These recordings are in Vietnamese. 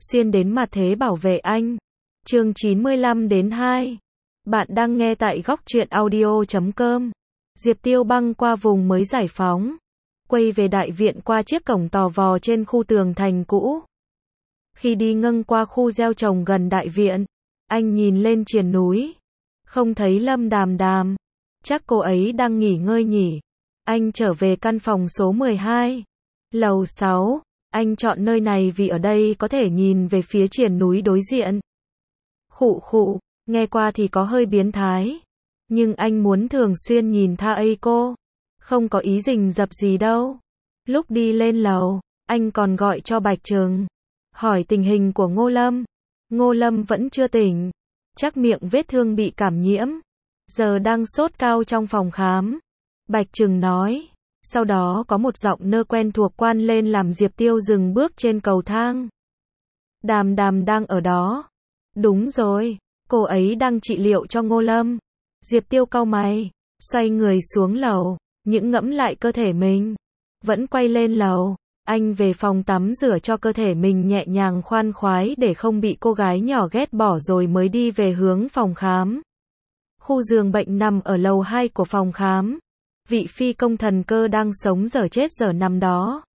xuyên đến mặt thế bảo vệ anh. Chương 95-2. Bạn đang nghe tại góc truyện audio.com. Diệp Tiêu băng qua vùng mới giải phóng, quay về đại viện qua chiếc cổng tò vò trên khu tường thành cũ. Khi đi ngang qua khu gieo trồng gần đại viện, anh nhìn lên triền núi, không thấy Lâm Đàm Đàm. Chắc cô ấy đang nghỉ ngơi nhỉ. Anh trở về căn phòng số 12, lầu 6. Anh chọn nơi này vì ở đây có thể nhìn về phía triền núi đối diện. Khụ khụ, nghe qua thì có hơi biến thái, nhưng anh muốn thường xuyên nhìn tha ấy cô. Không có ý rình rập gì đâu. Lúc đi lên lầu, anh còn gọi cho Bạch Trừng, hỏi tình hình của Ngô Lâm. Ngô Lâm vẫn chưa tỉnh, chắc miệng vết thương bị cảm nhiễm, giờ đang sốt cao trong phòng khám. Bạch Trừng nói. Sau đó có một giọng nơ quen thuộc quan lên làm Diệp Tiêu dừng bước trên cầu thang. Đàm Đàm đang ở đó. Đúng rồi, cô ấy đang trị liệu cho Ngô Lâm. Diệp Tiêu cau mày, xoay người xuống lầu, những ngẫm lại cơ thể mình. Vẫn quay lên lầu, anh về phòng tắm rửa cho cơ thể mình nhẹ nhàng khoan khoái để không bị cô gái nhỏ ghét bỏ rồi mới đi về hướng phòng khám. Khu giường bệnh nằm ở lầu 2 của phòng khám. Vị phi công thần cơ đang sống dở chết dở nằm đó.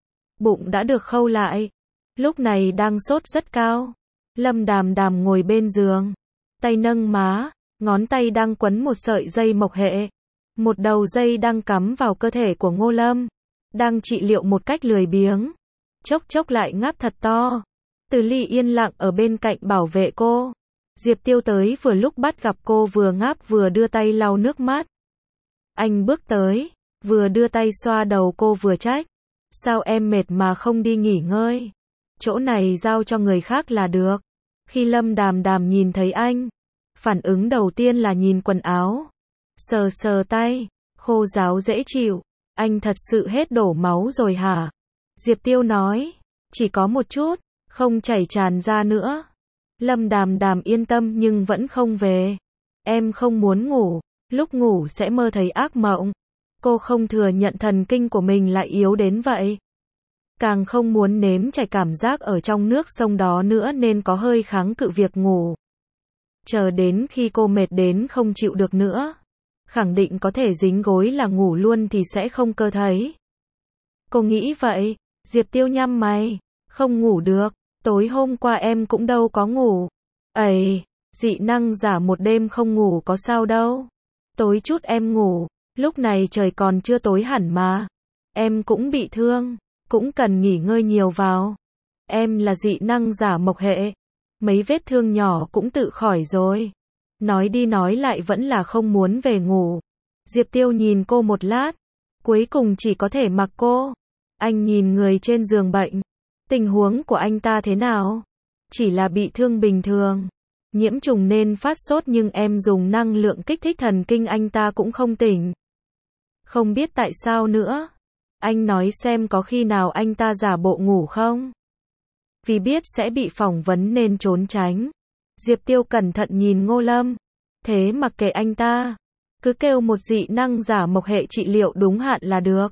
Bụng đã được khâu lại, lúc này đang sốt rất cao. Lâm Đàm Đàm ngồi bên giường, tay nâng má, ngón tay đang quấn một sợi dây mộc hệ. Một đầu dây đang cắm vào cơ thể của Ngô Lâm, đang trị liệu một cách lười biếng. Chốc chốc lại ngáp thật to. Từ Ly yên lặng ở bên cạnh bảo vệ cô. Diệp Tiêu tới vừa lúc bắt gặp cô vừa ngáp vừa đưa tay lau nước mắt. Anh bước tới, vừa đưa tay xoa đầu cô vừa trách. Sao em mệt mà không đi nghỉ ngơi? Chỗ này giao cho người khác là được. Khi Lâm Đàm Đàm nhìn thấy anh, phản ứng đầu tiên là nhìn quần áo. Sờ sờ tay, khô ráo dễ chịu. Anh thật sự hết đổ máu rồi hả? Diệp Tiêu nói. Chỉ có một chút, không chảy tràn ra nữa. Lâm Đàm Đàm yên tâm nhưng vẫn không về. Em không muốn ngủ. Lúc ngủ sẽ mơ thấy ác mộng. Cô không thừa nhận thần kinh của mình lại yếu đến vậy. Càng không muốn nếm trải cảm giác ở trong nước sông đó nữa nên có hơi kháng cự việc ngủ. Chờ đến khi cô mệt đến không chịu được nữa, khẳng định có thể dính gối là ngủ luôn thì sẽ không cơ thấy. Cô nghĩ vậy. Diệp Tiêu nhăn mày. Không ngủ được. Tối hôm qua em cũng đâu có ngủ. Ây, dị năng giả một đêm không ngủ có sao đâu. Tối chút em ngủ, lúc này trời còn chưa tối hẳn mà. Em cũng bị thương, cũng cần nghỉ ngơi nhiều vào. Em là dị năng giả mộc hệ, mấy vết thương nhỏ cũng tự khỏi rồi. Nói đi nói lại vẫn là không muốn về ngủ. Diệp Tiêu nhìn cô một lát, cuối cùng chỉ có thể mặc cô. Anh nhìn người trên giường bệnh. Tình huống của anh ta thế nào? Chỉ là bị thương bình thường. Nhiễm trùng nên phát sốt nhưng em dùng năng lượng kích thích thần kinh anh ta cũng không tỉnh. Không biết tại sao nữa. Anh nói xem có khi nào anh ta giả bộ ngủ không? Vì biết sẽ bị phỏng vấn nên trốn tránh. Diệp Tiêu cẩn thận nhìn Ngô Lâm. Thế mặc kệ anh ta. Cứ kêu một dị năng giả mộc hệ trị liệu đúng hạn là được.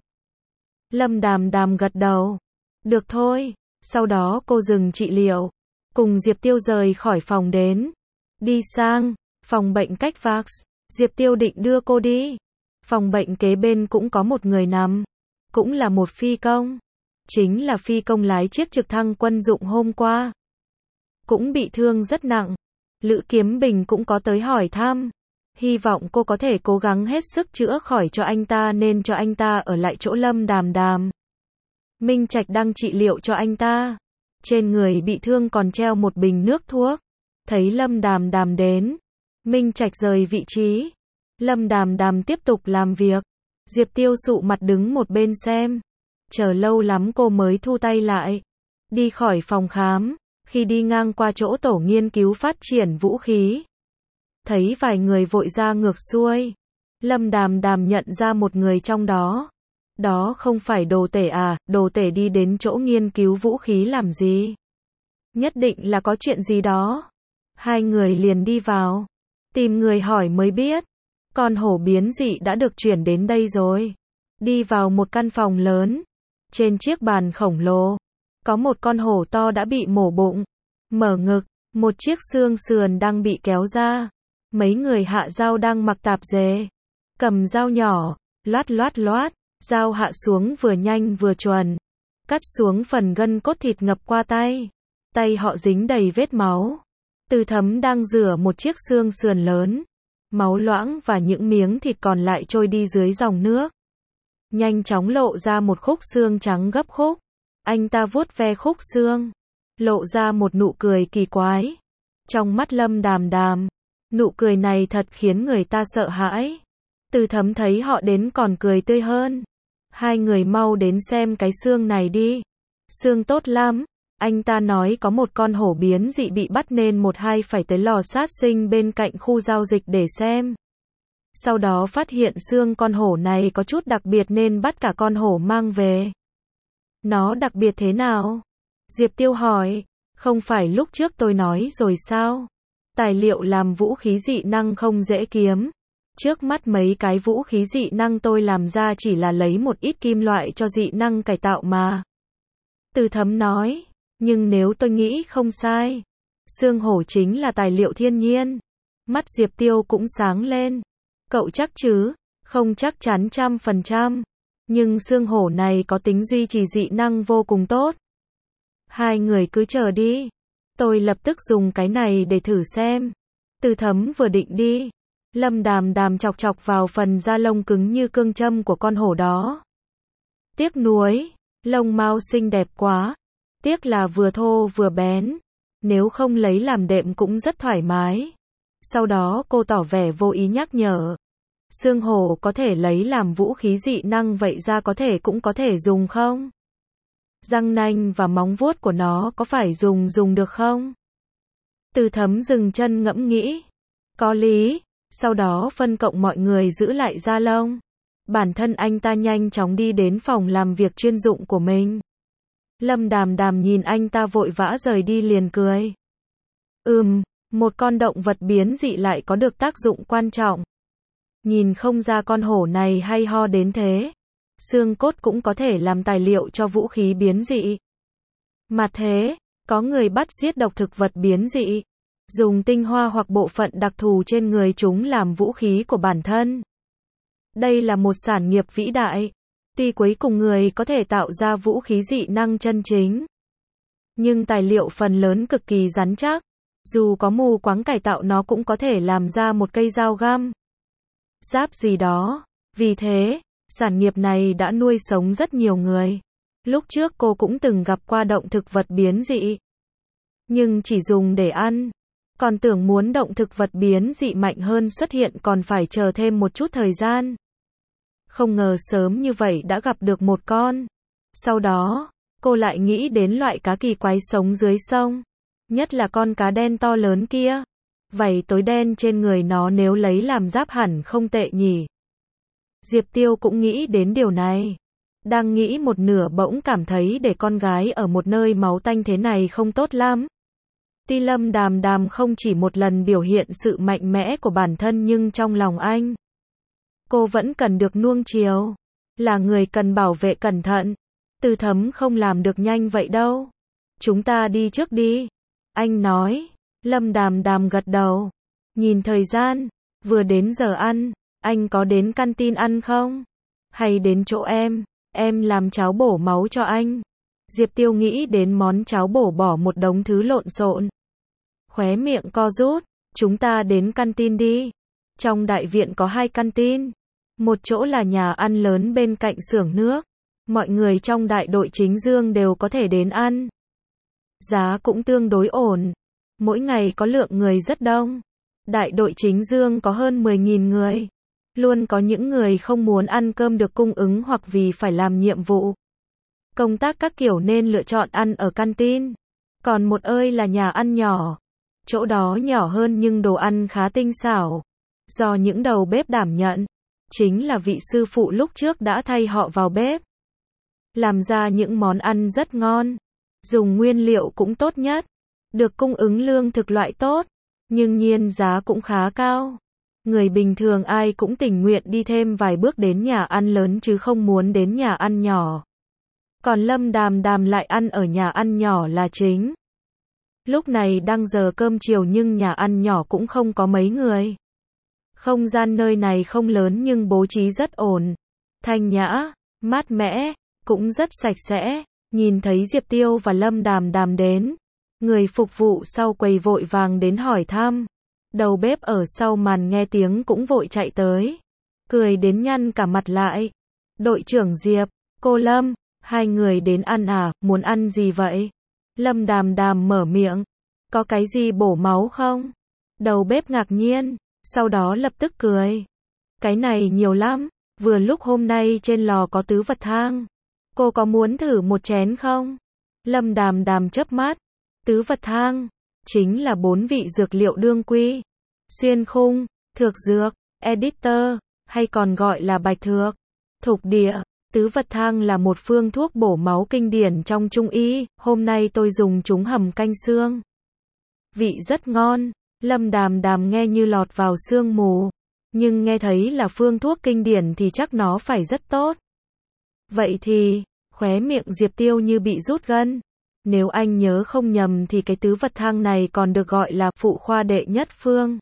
Lâm Đàm Đàm gật đầu. Được thôi. Sau đó cô dừng trị liệu, cùng Diệp Tiêu rời khỏi phòng đến. Đi sang phòng bệnh cách vác. Diệp Tiêu định đưa cô đi. Phòng bệnh kế bên cũng có một người nằm. Cũng là một phi công. Chính là phi công lái chiếc trực thăng quân dụng hôm qua. Cũng bị thương rất nặng. Lữ Kiếm Bình cũng có tới hỏi thăm. Hy vọng cô có thể cố gắng hết sức chữa khỏi cho anh ta nên cho anh ta ở lại chỗ Lâm Đàm Đàm. Minh Trạch đang trị liệu cho anh ta. Trên người bị thương còn treo một bình nước thuốc. Thấy Lâm Đàm Đàm đến, Minh Trạch rời vị trí. Lâm Đàm Đàm tiếp tục làm việc. Diệp Tiêu sụ mặt đứng một bên xem. Chờ lâu lắm cô mới thu tay lại. Đi khỏi phòng khám. Khi đi ngang qua chỗ tổ nghiên cứu phát triển vũ khí, thấy vài người vội ra ngược xuôi. Lâm Đàm Đàm nhận ra một người trong đó. Đó không phải Đồ Tể à? Đồ Tể đi đến chỗ nghiên cứu vũ khí làm gì? Nhất định là có chuyện gì đó. Hai người liền đi vào. Tìm người hỏi mới biết. Con hổ biến dị đã được chuyển đến đây rồi. Đi vào một căn phòng lớn. Trên chiếc bàn khổng lồ, có một con hổ to đã bị mổ bụng, mở ngực, một chiếc xương sườn đang bị kéo ra. Mấy người hạ dao đang mặc tạp dề, cầm dao nhỏ, loát loát loát, dao hạ xuống vừa nhanh vừa chuẩn, cắt xuống phần gân cốt thịt ngập qua tay. Tay họ dính đầy vết máu. Từ Thấm đang rửa một chiếc xương sườn lớn, máu loãng và những miếng thịt còn lại trôi đi dưới dòng nước. Nhanh chóng lộ ra một khúc xương trắng gấp khúc. Anh ta vuốt ve khúc xương, lộ ra một nụ cười kỳ quái. Trong mắt Lâm Đàm Đàm, nụ cười này thật khiến người ta sợ hãi. Từ Thấm thấy họ đến còn cười tươi hơn. Hai người mau đến xem cái xương này đi. Xương tốt lắm. Anh ta nói có một con hổ biến dị bị bắt nên một hai phải tới lò sát sinh bên cạnh khu giao dịch để xem. Sau đó phát hiện xương con hổ này có chút đặc biệt nên bắt cả con hổ mang về. Nó đặc biệt thế nào? Diệp Tiêu hỏi. Không phải lúc trước tôi nói rồi sao? Tài liệu làm vũ khí dị năng không dễ kiếm. Trước mắt mấy cái vũ khí dị năng tôi làm ra chỉ là lấy một ít kim loại cho dị năng cải tạo mà. Từ Thấm nói. Nhưng nếu tôi nghĩ không sai, xương hổ chính là tài liệu thiên nhiên. Mắt Diệp Tiêu cũng sáng lên. Cậu chắc chứ? Không chắc chắn 100%. Nhưng xương hổ này có tính duy trì dị năng vô cùng tốt. Hai người cứ chờ đi. Tôi lập tức dùng cái này để thử xem. Từ Thấm vừa định đi, Lâm Đàm Đàm chọc chọc vào phần da lông cứng như cương châm của con hổ đó. Tiếc nuối, lông mao xinh đẹp quá. Tiếc là vừa thô vừa bén. Nếu không lấy làm đệm cũng rất thoải mái. Sau đó cô tỏ vẻ vô ý nhắc nhở. Xương hổ có thể lấy làm vũ khí dị năng, vậy ra có thể cũng có thể dùng không? Răng nanh và móng vuốt của nó có phải dùng được không? Từ Thấm dừng chân ngẫm nghĩ. Có lý. Sau đó phân cộng mọi người giữ lại da lông. Bản thân anh ta nhanh chóng đi đến phòng làm việc chuyên dụng của mình. Lâm Đàm Đàm nhìn anh ta vội vã rời đi liền cười. Một con động vật biến dị lại có được tác dụng quan trọng. Nhìn không ra con hổ này hay ho đến thế. Xương cốt cũng có thể làm tài liệu cho vũ khí biến dị. Mà thế, có người bắt giết độc thực vật biến dị, dùng tinh hoa hoặc bộ phận đặc thù trên người chúng làm vũ khí của bản thân. Đây là một sản nghiệp vĩ đại. Tuy cuối cùng người có thể tạo ra vũ khí dị năng chân chính, nhưng tài liệu phần lớn cực kỳ rắn chắc. Dù có mù quáng cải tạo nó cũng có thể làm ra một cây dao găm, giáp gì đó. Vì thế, sản nghiệp này đã nuôi sống rất nhiều người. Lúc trước cô cũng từng gặp qua động thực vật biến dị, nhưng chỉ dùng để ăn. Còn tưởng muốn động thực vật biến dị mạnh hơn xuất hiện còn phải chờ thêm một chút thời gian. Không ngờ sớm như vậy đã gặp được một con. Sau đó, cô lại nghĩ đến loại cá kỳ quái sống dưới sông. Nhất là con cá đen to lớn kia. Vảy tối đen trên người nó nếu lấy làm giáp hẳn không tệ nhỉ. Diệp Tiêu cũng nghĩ đến điều này. Đang nghĩ một nửa bỗng cảm thấy để con gái ở một nơi máu tanh thế này không tốt lắm. Tuy Lâm Đàm Đàm không chỉ một lần biểu hiện sự mạnh mẽ của bản thân nhưng trong lòng anh, cô vẫn cần được nuông chiều. Là người cần bảo vệ cẩn thận. Từ Thấm không làm được nhanh vậy đâu. Chúng ta đi trước đi. Anh nói. Lâm Đàm Đàm gật đầu. Nhìn thời gian. Vừa đến giờ ăn. Anh có đến canteen ăn không? Hay đến chỗ em làm cháo bổ máu cho anh. Diệp Tiêu nghĩ đến món cháo bổ bỏ một đống thứ lộn xộn. Khóe miệng co rút. Chúng ta đến canteen đi. Trong đại viện có 2 canteen. Một chỗ là nhà ăn lớn bên cạnh xưởng nước. Mọi người trong đại đội chính dương đều có thể đến ăn. Giá cũng tương đối ổn. Mỗi ngày có lượng người rất đông. Đại đội chính dương có hơn 10.000 người. Luôn có những người không muốn ăn cơm được cung ứng hoặc vì phải làm nhiệm vụ, công tác các kiểu nên lựa chọn ăn ở canteen. Còn một ơi là nhà ăn nhỏ. Chỗ đó nhỏ hơn nhưng đồ ăn khá tinh xảo. Do những đầu bếp đảm nhận. Chính là vị sư phụ lúc trước đã thay họ vào bếp. Làm ra những món ăn rất ngon. Dùng nguyên liệu cũng tốt nhất. Được cung ứng lương thực loại tốt. Nhưng nhiên giá cũng khá cao. Người bình thường ai cũng tình nguyện đi thêm vài bước đến nhà ăn lớn chứ không muốn đến nhà ăn nhỏ. Còn Lâm Đàm Đàm lại ăn ở nhà ăn nhỏ là chính. Lúc này đang giờ cơm chiều nhưng nhà ăn nhỏ cũng không có mấy người. Không gian nơi này không lớn nhưng bố trí rất ổn. Thanh nhã, mát mẻ, cũng rất sạch sẽ. Nhìn thấy Diệp Tiêu và Lâm Đàm Đàm đến, người phục vụ sau quầy vội vàng đến hỏi thăm. Đầu bếp ở sau màn nghe tiếng cũng vội chạy tới, cười đến nhăn cả mặt lại. Đội trưởng Diệp, cô Lâm, hai người đến ăn à, muốn ăn gì vậy? Lâm Đàm Đàm mở miệng, có cái gì bổ máu không? Đầu bếp ngạc nhiên, sau đó lập tức cười. Cái này nhiều lắm, vừa lúc hôm nay trên lò có tứ vật thang. Cô có muốn thử một chén không? Lâm Đàm Đàm chớp mắt. Tứ vật thang chính là 4 vị dược liệu đương quy, xuyên khung, thược dược, editor, hay còn gọi là bạch thược, thục địa. Tứ vật thang là một phương thuốc bổ máu kinh điển trong Trung y, hôm nay tôi dùng chúng hầm canh xương. Vị rất ngon, Lâm Đàm Đàm nghe như lọt vào sương mù, nhưng nghe thấy là phương thuốc kinh điển thì chắc nó phải rất tốt. Vậy thì, khóe miệng Diệp Tiêu như bị rút gân. Nếu anh nhớ không nhầm thì cái tứ vật thang này còn được gọi là phụ khoa đệ nhất phương.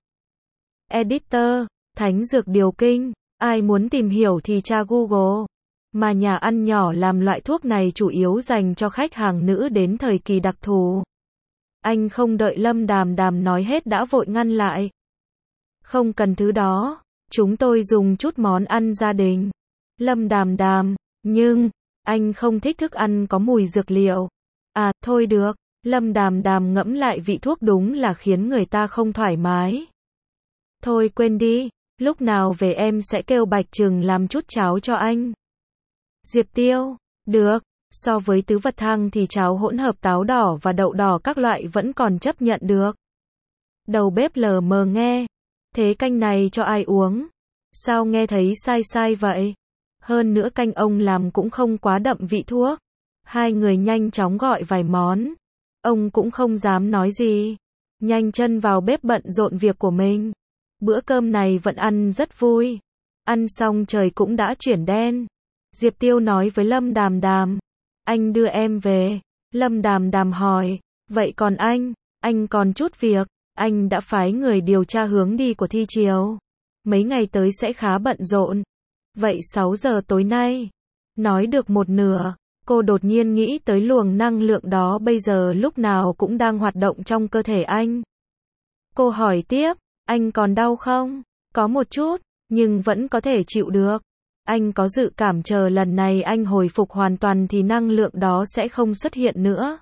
Editor, Thánh Dược Điều Kinh, ai muốn tìm hiểu thì tra Google. Mà nhà ăn nhỏ làm loại thuốc này chủ yếu dành cho khách hàng nữ đến thời kỳ đặc thù. Anh không đợi Lâm Đàm Đàm nói hết đã vội ngăn lại. Không cần thứ đó, chúng tôi dùng chút món ăn gia đình. Lâm Đàm Đàm, nhưng, anh không thích thức ăn có mùi dược liệu. À, thôi được, Lâm Đàm Đàm ngẫm lại vị thuốc đúng là khiến người ta không thoải mái. Thôi quên đi, lúc nào về em sẽ kêu Bạch Trừng làm chút cháo cho anh. Diệp Tiêu, được, so với tứ vật thang thì cháo hỗn hợp táo đỏ và đậu đỏ các loại vẫn còn chấp nhận được. Đầu bếp lờ mờ nghe, thế canh này cho ai uống? Sao nghe thấy sai sai vậy? Hơn nữa canh ông làm cũng không quá đậm vị thuốc. Hai người nhanh chóng gọi vài món. Ông cũng không dám nói gì. Nhanh chân vào bếp bận rộn việc của mình. Bữa cơm này vẫn ăn rất vui. Ăn xong trời cũng đã chuyển đen. Diệp Tiêu nói với Lâm Đàm Đàm. Anh đưa em về. Lâm Đàm Đàm hỏi. Vậy còn anh còn chút việc. Anh đã phái người điều tra hướng đi của thi chiều. Mấy ngày tới sẽ khá bận rộn. Vậy 6 giờ tối nay. Nói được một nửa. Cô đột nhiên nghĩ tới luồng năng lượng đó bây giờ lúc nào cũng đang hoạt động trong cơ thể anh. Cô hỏi tiếp, anh còn đau không? Có một chút, nhưng vẫn có thể chịu được. Anh có dự cảm chờ lần này anh hồi phục hoàn toàn thì năng lượng đó sẽ không xuất hiện nữa.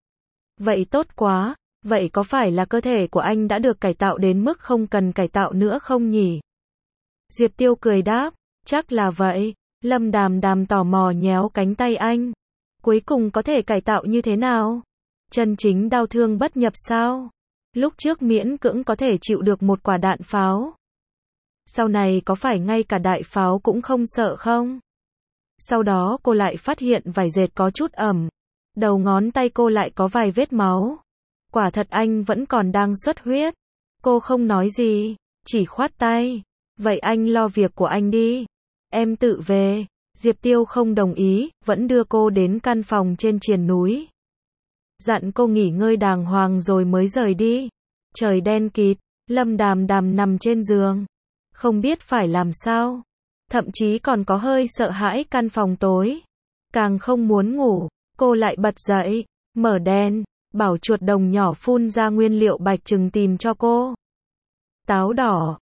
Vậy tốt quá, vậy có phải là cơ thể của anh đã được cải tạo đến mức không cần cải tạo nữa không nhỉ? Diệp Tiêu cười đáp, chắc là vậy. Lâm Đàm Đàm tò mò nhéo cánh tay anh. Cuối cùng có thể cải tạo như thế nào? Chân chính đau thương bất nhập sao? Lúc trước miễn cưỡng có thể chịu được một quả đạn pháo. Sau này có phải ngay cả đại pháo cũng không sợ không? Sau đó cô lại phát hiện vải dệt có chút ẩm. Đầu ngón tay cô lại có vài vết máu. Quả thật anh vẫn còn đang xuất huyết. Cô không nói gì, chỉ khoát tay. Vậy anh lo việc của anh đi. Em tự về. Diệp Tiêu không đồng ý, vẫn đưa cô đến căn phòng trên triền núi. Dặn cô nghỉ ngơi đàng hoàng rồi mới rời đi. Trời đen kịt, Lâm Đàm Đàm nằm trên giường. Không biết phải làm sao. Thậm chí còn có hơi sợ hãi căn phòng tối. Càng không muốn ngủ, cô lại bật dậy, mở đèn, bảo chuột đồng nhỏ phun ra nguyên liệu Bạch Trừng tìm cho cô. Táo đỏ,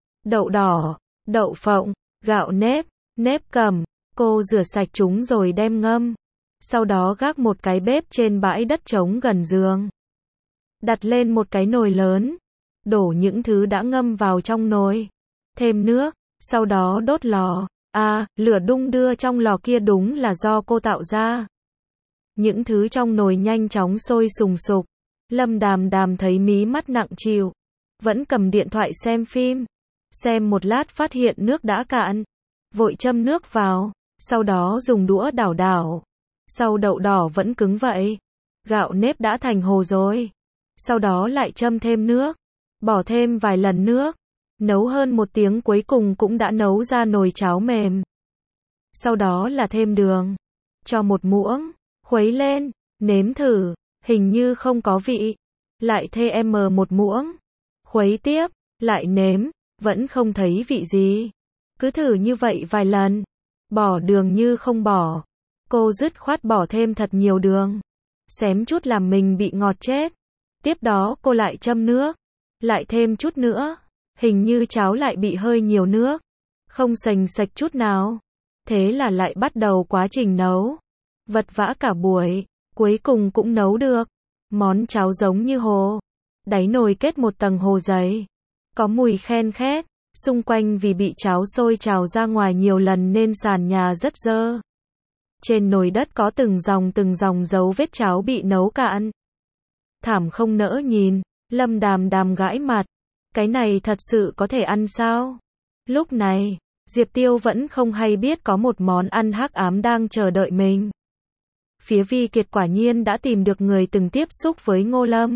đậu phộng, gạo nếp, nếp cầm. Cô rửa sạch chúng rồi đem ngâm. Sau đó gác một cái bếp trên bãi đất trống gần giường. Đặt lên một cái nồi lớn. Đổ những thứ đã ngâm vào trong nồi. Thêm nước, sau đó đốt lò. À, lửa đung đưa trong lò kia đúng là do cô tạo ra. Những thứ trong nồi nhanh chóng sôi sùng sục. Lâm Đàm Đàm thấy mí mắt nặng trĩu. Vẫn cầm điện thoại xem phim. Xem một lát phát hiện nước đã cạn. Vội châm nước vào. Sau đó dùng đũa đảo đảo. Sau đậu đỏ vẫn cứng vậy. Gạo nếp đã thành hồ rồi. Sau đó lại châm thêm nước. Bỏ thêm vài lần nước. Nấu hơn 1 tiếng cuối cùng cũng đã nấu ra nồi cháo mềm. Sau đó là thêm đường. Cho 1 muỗng. Khuấy lên, nếm thử, hình như không có vị. Lại thêm một muỗng. Khuấy tiếp, lại nếm, vẫn không thấy vị gì. Cứ thử như vậy vài lần. Bỏ đường như không bỏ. Cô dứt khoát bỏ thêm thật nhiều đường. Xém chút làm mình bị ngọt chết. Tiếp đó cô lại châm nước. Lại thêm chút nữa. Hình như cháo lại bị hơi nhiều nước. Không sành sạch chút nào. Thế là lại bắt đầu quá trình nấu. Vật vã cả buổi. Cuối cùng cũng nấu được. Món cháo giống như hồ. Đáy nồi kết một tầng hồ dày. Có mùi khen khét. Xung quanh vì bị cháo sôi trào ra ngoài nhiều lần nên sàn nhà rất dơ. Trên nồi đất có từng dòng dấu vết cháo bị nấu cạn. Thảm không nỡ nhìn. Lâm Đàm Đàm gãi mặt. Cái này thật sự có thể ăn sao? Lúc này, Diệp Tiêu vẫn không hay biết có một món ăn hắc ám đang chờ đợi mình. Phía Vi Kiệt quả nhiên đã tìm được người từng tiếp xúc với Ngô Lâm.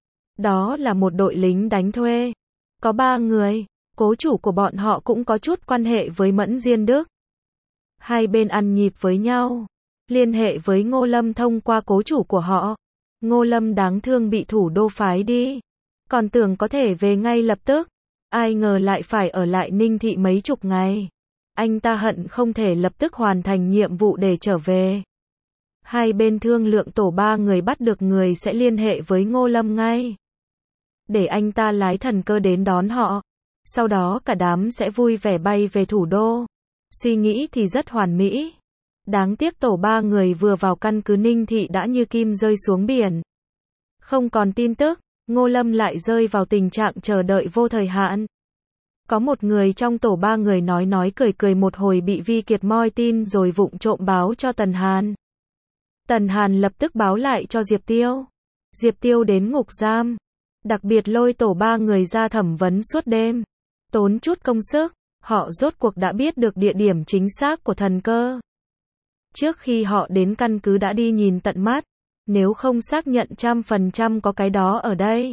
Đó là một đội lính đánh thuê. Có 3 người, cố chủ của bọn họ cũng có chút quan hệ với Mẫn Diên Đức. Hai bên ăn nhịp với nhau, liên hệ với Ngô Lâm thông qua cố chủ của họ. Ngô Lâm đáng thương bị thủ đô phái đi. Còn tưởng có thể về ngay lập tức. Ai ngờ lại phải ở lại Ninh Thị mấy chục ngày. Anh ta hận không thể lập tức hoàn thành nhiệm vụ để trở về. Hai bên thương lượng tổ 3 người bắt được người sẽ liên hệ với Ngô Lâm ngay. Để anh ta lái thần cơ đến đón họ. Sau đó cả đám sẽ vui vẻ bay về thủ đô. Suy nghĩ thì rất hoàn mỹ. Đáng tiếc tổ 3 người vừa vào căn cứ Ninh Thị đã như kim rơi xuống biển. Không còn tin tức, Ngô Lâm lại rơi vào tình trạng chờ đợi vô thời hạn. Có một người trong tổ 3 người nói cười một hồi bị Vi Kiệt moi tin rồi vụng trộm báo cho Tần Hàn. Tần Hàn lập tức báo lại cho Diệp Tiêu. Diệp Tiêu đến ngục giam. Đặc biệt lôi tổ 3 người ra thẩm vấn suốt đêm. Tốn chút công sức, họ rốt cuộc đã biết được địa điểm chính xác của thần cơ. Trước khi họ đến căn cứ đã đi nhìn tận mắt. Nếu không xác nhận 100% có cái đó ở đây,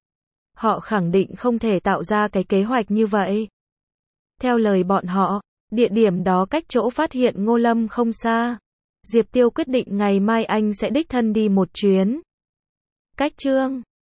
họ khẳng định không thể tạo ra cái kế hoạch như vậy. Theo lời bọn họ, địa điểm đó cách chỗ phát hiện Ngô Lâm không xa. Diệp Tiêu quyết định ngày mai anh sẽ đích thân đi một chuyến. Cách chương